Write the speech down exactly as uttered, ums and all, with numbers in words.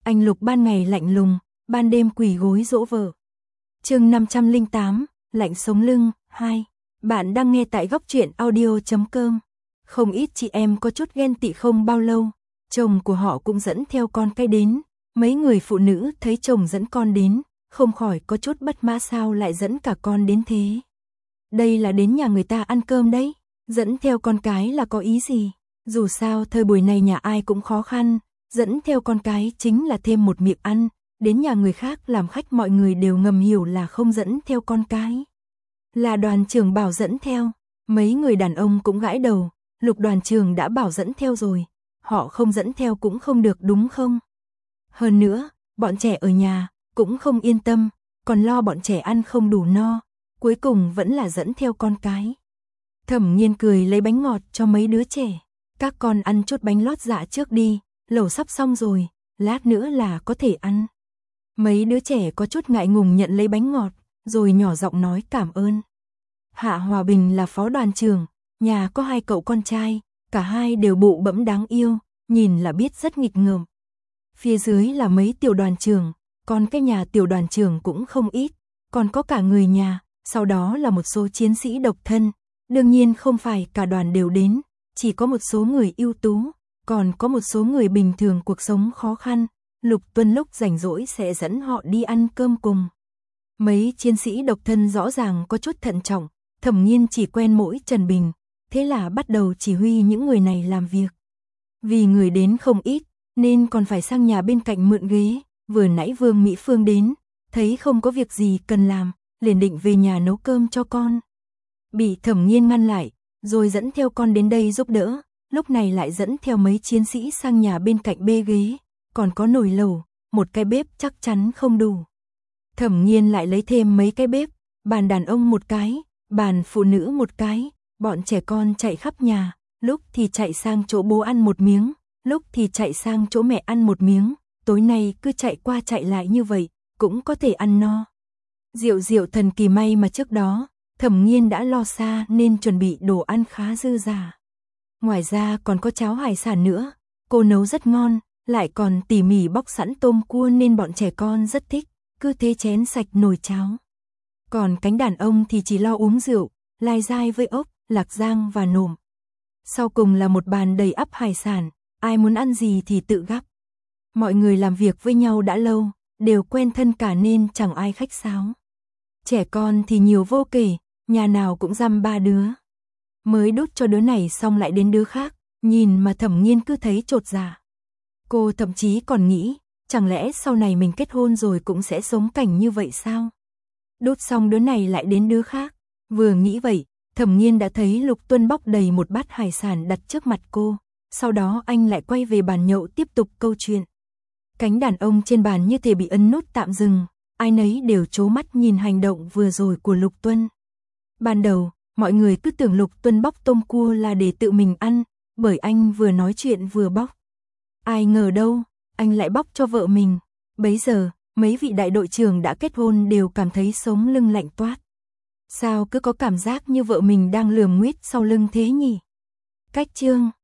Anh Lục ban ngày lạnh lùng, ban đêm quỳ gối dỗ vợ. Chương năm trăm lẻ tám, lạnh sống lưng, hai. Bạn đang nghe tại góc truyện audio chấm com. Không ít chị em có chút ghen tị không bao lâu, chồng của họ cũng dẫn theo con cái đến. Mấy người phụ nữ thấy chồng dẫn con đến, không khỏi có chút bất mãn sao lại dẫn cả con đến thế. Đây là đến nhà người ta ăn cơm đấy, dẫn theo con cái là có ý gì? Dù sao thời buổi này nhà ai cũng khó khăn, dẫn theo con cái chính là thêm một miệng ăn, đến nhà người khác làm khách mọi người đều ngầm hiểu là không dẫn theo con cái. Là đoàn trưởng bảo dẫn theo, mấy người đàn ông cũng gãi đầu, Lục đoàn trưởng đã bảo dẫn theo rồi, họ không dẫn theo cũng không được đúng không? Hơn nữa, bọn trẻ ở nhà cũng không yên tâm, còn lo bọn trẻ ăn không đủ no, cuối cùng vẫn là dẫn theo con cái. Thẩm Nhiên cười lấy bánh ngọt cho mấy đứa trẻ, các con ăn chút bánh lót dạ trước đi, lẩu sắp xong rồi, lát nữa là có thể ăn. Mấy đứa trẻ có chút ngại ngùng nhận lấy bánh ngọt, rồi nhỏ giọng nói cảm ơn. Hạ Hòa Bình là phó đoàn trưởng, nhà có hai cậu con trai, cả hai đều bụ bẫm đáng yêu, nhìn là biết rất nghịch ngợm. Phía dưới là mấy tiểu đoàn trưởng, còn cái nhà tiểu đoàn trưởng cũng không ít, còn có cả người nhà, sau đó là một số chiến sĩ độc thân, đương nhiên không phải cả đoàn đều đến, chỉ có một số người ưu tú, còn có một số người bình thường cuộc sống khó khăn, Lục Tuân lúc rảnh rỗi sẽ dẫn họ đi ăn cơm cùng. Mấy chiến sĩ độc thân rõ ràng có chút thận trọng, Thẩm Nhiên chỉ quen mỗi Trần Bình, thế là bắt đầu chỉ huy những người này làm việc. Vì người đến không ít, nên còn phải sang nhà bên cạnh mượn ghế, vừa nãy Vương Mỹ Phương đến, thấy không có việc gì cần làm, liền định về nhà nấu cơm cho con. Bị Thẩm Nhiên ngăn lại, rồi dẫn theo con đến đây giúp đỡ, lúc này lại dẫn theo mấy chiến sĩ sang nhà bên cạnh bê ghế, còn có nồi lẩu, một cái bếp chắc chắn không đủ. Thẩm Nhiên lại lấy thêm mấy cái bếp, bàn đàn ông một cái, bàn phụ nữ một cái, bọn trẻ con chạy khắp nhà, lúc thì chạy sang chỗ bố ăn một miếng, lúc thì chạy sang chỗ mẹ ăn một miếng, tối nay cứ chạy qua chạy lại như vậy, cũng có thể ăn no. Diệu diệu thần kỳ may mà trước đó, Thẩm Nhiên đã lo xa nên chuẩn bị đồ ăn khá dư dả. Ngoài ra còn có cháo hải sản nữa, cô nấu rất ngon, lại còn tỉ mỉ bóc sẵn tôm cua nên bọn trẻ con rất thích, cứ thế chén sạch nồi cháo. Còn cánh đàn ông thì chỉ lo uống rượu, lai dai với ốc, lạc giang và nộm. Sau cùng là một bàn đầy ắp hải sản, ai muốn ăn gì thì tự gắp. Mọi người làm việc với nhau đã lâu, đều quen thân cả nên chẳng ai khách sáo. Trẻ con thì nhiều vô kể, nhà nào cũng dăm ba đứa. Mới đút cho đứa này xong lại đến đứa khác, nhìn mà Thẩm Nhiên cứ thấy chột dạ. Cô thậm chí còn nghĩ, chẳng lẽ sau này mình kết hôn rồi cũng sẽ sống cảnh như vậy sao? Đút xong đứa này lại đến đứa khác, vừa nghĩ vậy, Thẩm Nhiên đã thấy Lục Tuân bóc đầy một bát hải sản đặt trước mặt cô, sau đó anh lại quay về bàn nhậu tiếp tục câu chuyện. Cánh đàn ông trên bàn như thể bị ấn nút tạm dừng, ai nấy đều trố mắt nhìn hành động vừa rồi của Lục Tuân. Ban đầu, mọi người cứ tưởng Lục Tuân bóc tôm cua là để tự mình ăn, bởi anh vừa nói chuyện vừa bóc. Ai ngờ đâu, anh lại bóc cho vợ mình. Bấy giờ, mấy vị đại đội trưởng đã kết hôn đều cảm thấy sống lưng lạnh toát. Sao cứ có cảm giác như vợ mình đang lườm nguyết sau lưng thế nhỉ? Cách chương